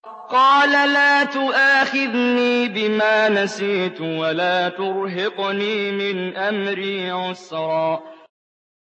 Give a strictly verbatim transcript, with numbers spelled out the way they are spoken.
قَالَ لَا تُؤَاخِذْنِي بِمَا نَسِيتُ وَلَا تُرْهِقْنِي مِنْ أَمْرِي عُسْرًا